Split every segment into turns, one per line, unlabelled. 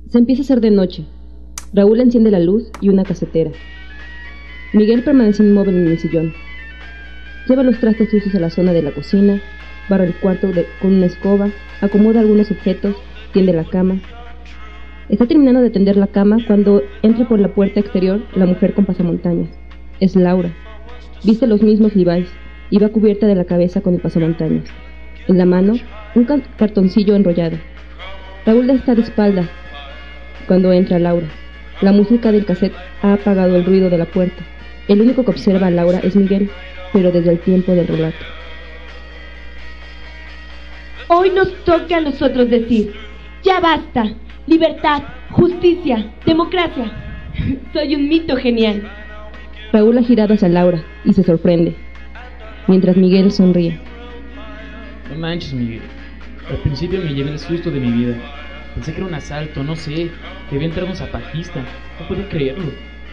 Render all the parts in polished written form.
Se empieza a hacer de noche. Raúl enciende la luz y una casetera. Miguel permanece inmóvil en el sillón. Lleva los trastes sucios a la zona de la cocina, barre el cuarto con una escoba, acomoda algunos objetos, tiende la cama. Está terminando de tender la cama cuando entra por la puerta exterior la mujer con pasamontañas. Es Laura. Viste los mismos Levi's y va cubierta de la cabeza con el pasamontañas. En la mano, un cartoncillo enrollado. Raúl está de espalda cuando entra Laura. La música del cassette ha apagado el ruido de la puerta. El único que observa a Laura es Miguel, pero desde el tiempo del relato.
Hoy nos toca a nosotros decir: ya basta, libertad, justicia, democracia. Soy un mito genial.
Raúl ha girado hacia Laura y se sorprende, mientras Miguel sonríe.
No manches, Miguel. Al principio me llevé el susto de mi vida. Pensé que era un asalto, no sé, que había entrado un zapatista. No podía creerlo.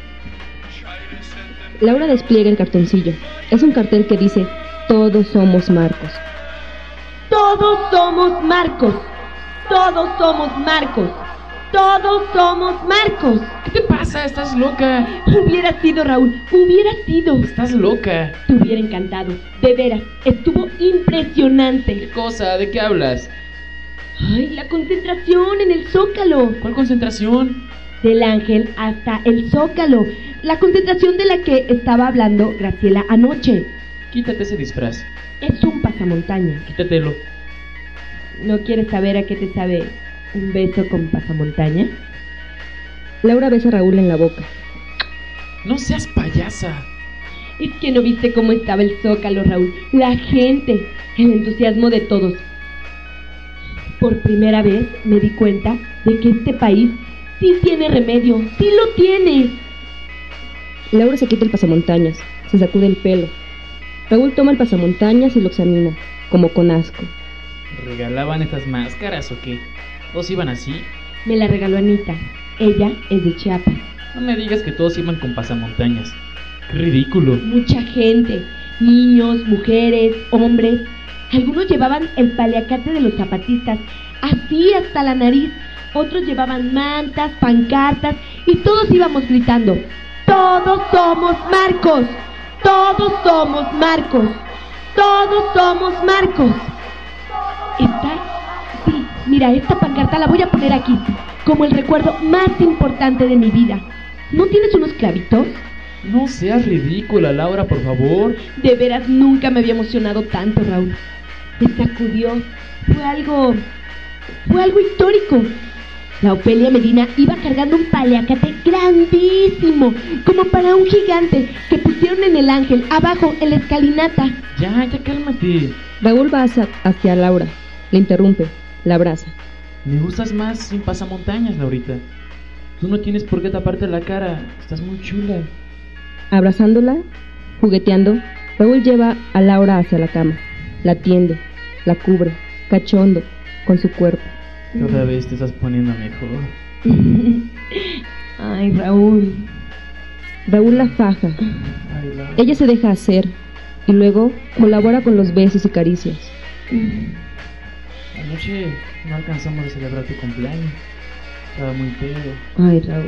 Laura despliega el cartoncillo. Es un cartel que dice: todos somos Marcos.
Todos somos Marcos. Todos somos Marcos. Todos somos Marcos.
¿Qué te pasa? ¿Estás loca?
Hubiera sido, Raúl, hubiera sido.
Estás loca.
Te hubiera encantado, de veras, estuvo impresionante.
¿Qué cosa? ¿De qué hablas?
Ay, la concentración en el Zócalo.
¿Cuál concentración?
Del Ángel hasta el Zócalo. La concentración de la que estaba hablando Graciela anoche.
Quítate ese disfraz.
Es un pasamontañas.
Quítatelo.
¿No quieres saber a qué te sabe un beso con pasamontañas?
Laura besa a Raúl en la boca.
No seas payasa.
Es que no viste cómo estaba el Zócalo, Raúl. La gente, el entusiasmo de todos. Por primera vez me di cuenta de que este país sí tiene remedio, sí lo tiene.
Laura se quita el pasamontañas, se sacude el pelo. Raúl toma el pasamontañas y lo examina, como con asco.
¿Regalaban estas máscaras o qué? ¿Todos iban así?
Me la regaló Anita. Ella es de Chiapas.
No me digas que todos iban con pasamontañas. ¡Qué ridículo!
Mucha gente, niños, mujeres, hombres. Algunos llevaban el paliacate de los zapatistas, así hasta la nariz. Otros llevaban mantas, pancartas y todos íbamos gritando: ¡todos somos Marcos! ¡Todos somos Marcos! ¡Todos somos Marcos! Sí, mira, esta pancarta la voy a poner aquí, como el recuerdo más importante de mi vida. ¿No tienes unos clavitos?
No seas ridícula, Laura, por favor.
De veras, nunca me había emocionado tanto, Raúl. Me sacudió. Fue algo histórico. La Ofelia Medina iba cargando un paliacate grandísimo, como para un gigante, que pusieron en el Ángel, abajo, en la escalinata.
Ya cálmate.
Raúl va hacia Laura, le interrumpe, la abraza.
Me gustas más sin pasamontañas, Laurita. Tú no tienes por qué taparte la cara, estás muy chula.
Abrazándola, jugueteando, Raúl lleva a Laura hacia la cama, la tiende, la cubre, cachondo, con su cuerpo.
Cada vez te estás poniendo mejor.
Ay, Raúl.
Raúl la faja.
Ay, Laura.
Ella se deja hacer y luego colabora con los besos y caricias.
Anoche no alcanzamos a celebrar tu cumpleaños. Estaba muy pedo.
Ay, Raúl.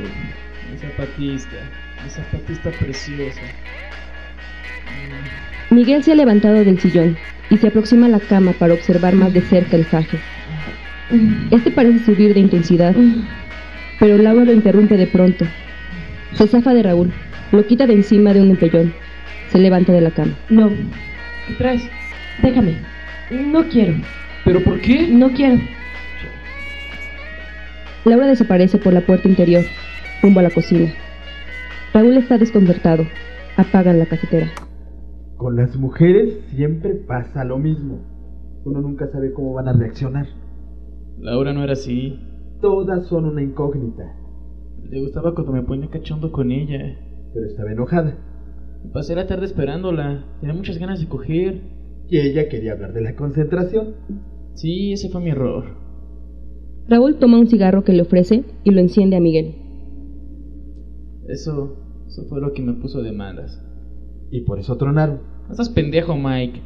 Mi zapatista preciosa.
Miguel se ha levantado del sillón y se aproxima a la cama para observar más de cerca el faje. Este parece subir de intensidad, pero Laura lo interrumpe de pronto. Se zafa de Raúl, lo quita de encima de un empellón. Se levanta de la cama.
No,
¿Qué traes?
déjame. No quiero.
¿Pero por qué?
No quiero.
Laura desaparece por la puerta interior, rumbo a la cocina. Raúl está desconcertado. Apagan la cafetera.
Con las mujeres siempre pasa lo mismo. Uno nunca sabe cómo van a reaccionar.
Laura no era así.
Todas son una incógnita.
Le gustaba cuando me ponía cachondo con ella.
Pero estaba enojada.
Pasé la tarde esperándola. Tenía muchas ganas de coger.
Y ella quería hablar de la concentración.
Sí, ese fue mi error.
Raúl toma un cigarro que le ofrece y lo enciende a Miguel.
Eso fue lo que me puso de malas.
Y por eso tronaron.
No estás pendejo, Mike.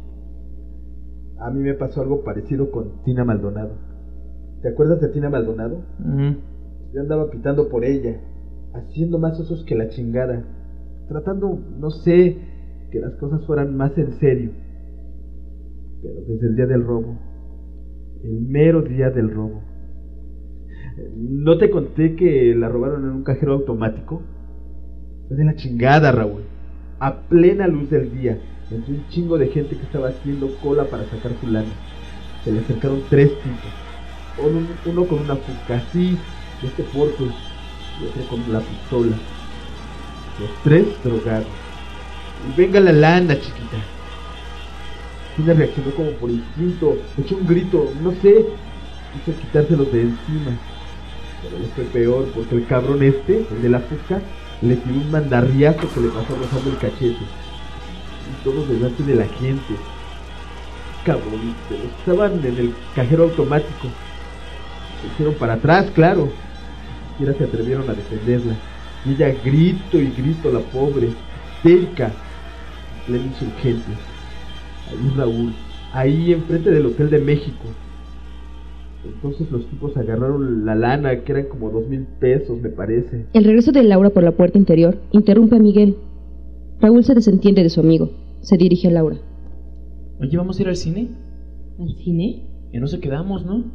A mí me pasó algo parecido con Tina Maldonado. ¿Te acuerdas de Tina Maldonado? Yo andaba pitando por ella, haciendo más osos que la chingada, tratando, no sé, que las cosas fueran más en serio. Pero desde el día del robo, el mero día del robo, ¿no te conté que la robaron en un cajero automático? Fue de la chingada, Raúl. A plena luz del día, entre un chingo de gente que estaba haciendo cola para sacar su lana. Se le acercaron 3 tipos. Uno con una fuca así, de este porte, y otro con la pistola. Los 3 drogados. Y venga la lana, chiquita. Tina reaccionó como por instinto, echó un grito, no sé, quiso quitárselos de encima. Pero le fue peor, porque el cabrón el de la fuca, le tiró un mandarriazo que le pasó rozando el cachete. Y todos delante de la gente. Cabrón, pero estaban en el cajero automático. Se hicieron para atrás, claro. Ni siquiera se atrevieron a defenderla. Y ella grito y grito, la pobre, histérica, en pleno Insurgentes. Ahí Raúl, ahí enfrente del Hotel de México. Entonces los tipos agarraron la lana, que eran como 2,000 pesos, me parece.
El regreso de Laura por la puerta interior interrumpe a Miguel. Raúl se desentiende de su amigo. Se dirige a Laura.
Oye, ¿vamos a ir al cine?
¿Al cine?
En eso quedamos, ¿no?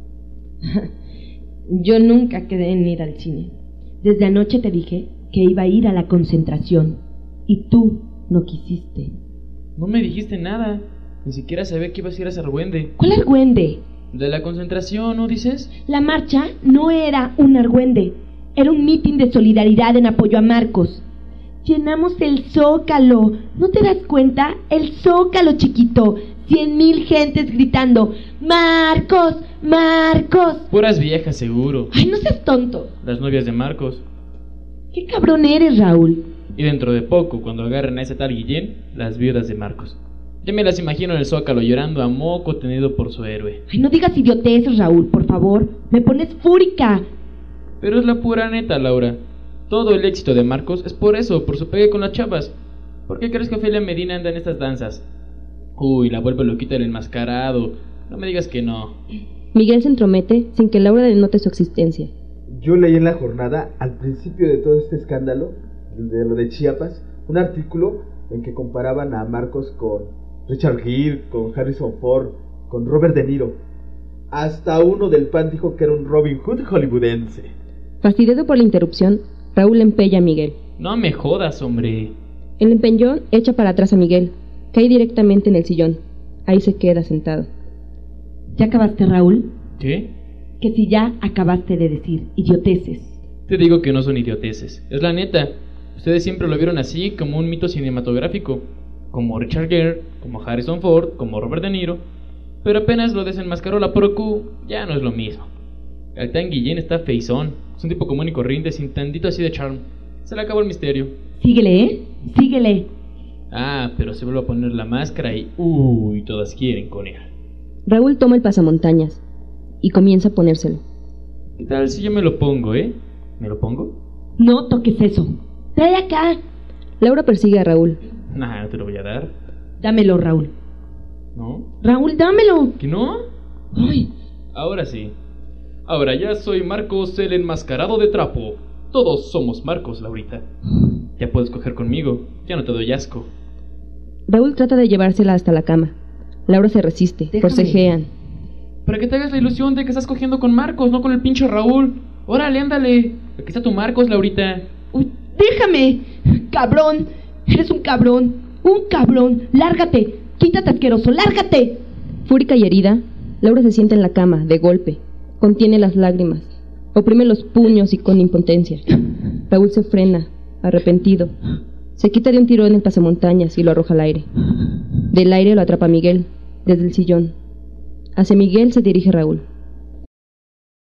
Yo nunca quedé en ir al cine. Desde anoche te dije que iba a ir a la concentración. Y tú no quisiste.
No me dijiste nada. Ni siquiera sabía que ibas a ir a Sargüende.
¿Cuál argüende?
De la concentración, ¿no dices?
La marcha no era un argüende. Era un mitin de solidaridad en apoyo a Marcos. Llenamos el Zócalo. ¿No te das cuenta? El Zócalo, chiquito. 100,000 gentes gritando: ¡Marcos! ¡Marcos!
Puras viejas, seguro.
Ay, no seas tonto.
Las novias de Marcos.
¿Qué cabrón eres, Raúl?
Y dentro de poco, cuando agarren a ese tal Guillén, las viudas de Marcos. Ya me las imagino en el Zócalo llorando a moco tenido por su héroe.
Ay, no digas idioteces, Raúl, por favor. Me pones fúrica.
Pero es la pura neta, Laura. Todo el éxito de Marcos es por eso, por su pegue con las chavas. ¿Por qué crees que Ofelia Medina anda en estas danzas? Uy, la vuelve loquita el enmascarado. No me digas que no.
Miguel se entromete sin que Laura denote su existencia.
Yo leí en la jornada, al principio de todo este escándalo, de lo de Chiapas, un artículo en que comparaban a Marcos con Richard Gere, con Harrison Ford, con Robert De Niro. Hasta uno del PAN dijo que era un Robin Hood hollywoodense.
Fastidiado por la interrupción, Raúl empella a Miguel.
No me jodas, hombre.
El empeñón echa para atrás a Miguel. Cae directamente en el sillón. Ahí se queda sentado.
¿Ya acabaste, Raúl?
¿Qué?
Que si ya acabaste de decir idioteces.
Te digo que no son idioteces. Es la neta. Ustedes siempre lo vieron así, como un mito cinematográfico. Como Richard Gere, como Harrison Ford, como Robert De Niro. Pero apenas lo desenmascaró la Procu, ya no es lo mismo. El Tan Guillén está feizón. Es un tipo común y corriente, sin tantito así de charm. Se le acabó el misterio.
Síguele, ¿eh? Síguele.
Ah, pero se vuelve a poner la máscara y... Uy, todas quieren con él.
Raúl toma el pasamontañas y comienza a ponérselo.
¿Qué tal si yo me lo pongo, ¿Me lo pongo?
No toques eso. Trae acá.
Laura persigue a Raúl.
Nah, no te lo voy a dar.
Dámelo, Raúl.
¿No?
Raúl, dámelo.
¿Que no?
Ay.
Ahora sí. Ahora ya soy Marcos el enmascarado de trapo. Todos somos Marcos, Laurita. Ya puedes coger conmigo. Ya no te doy asco.
Raúl trata de llevársela hasta la cama. Laura se resiste.
Déjame.
Forcejean.
Para que te hagas la ilusión de que estás cogiendo con Marcos, no con el pinche Raúl. Órale, ándale. Aquí está tu Marcos, Laurita.
Uy, déjame. Cabrón. Eres un cabrón. Un cabrón. Lárgate. Quítate, asqueroso. Lárgate.
Fúrica y herida, Laura se sienta en la cama, de golpe. Contiene las lágrimas. Oprime los puños y con impotencia. Raúl se frena, arrepentido. Se quita de un tirón el pasamontañas y lo arroja al aire. Del aire lo atrapa Miguel, desde el sillón. Hacia Miguel se dirige Raúl.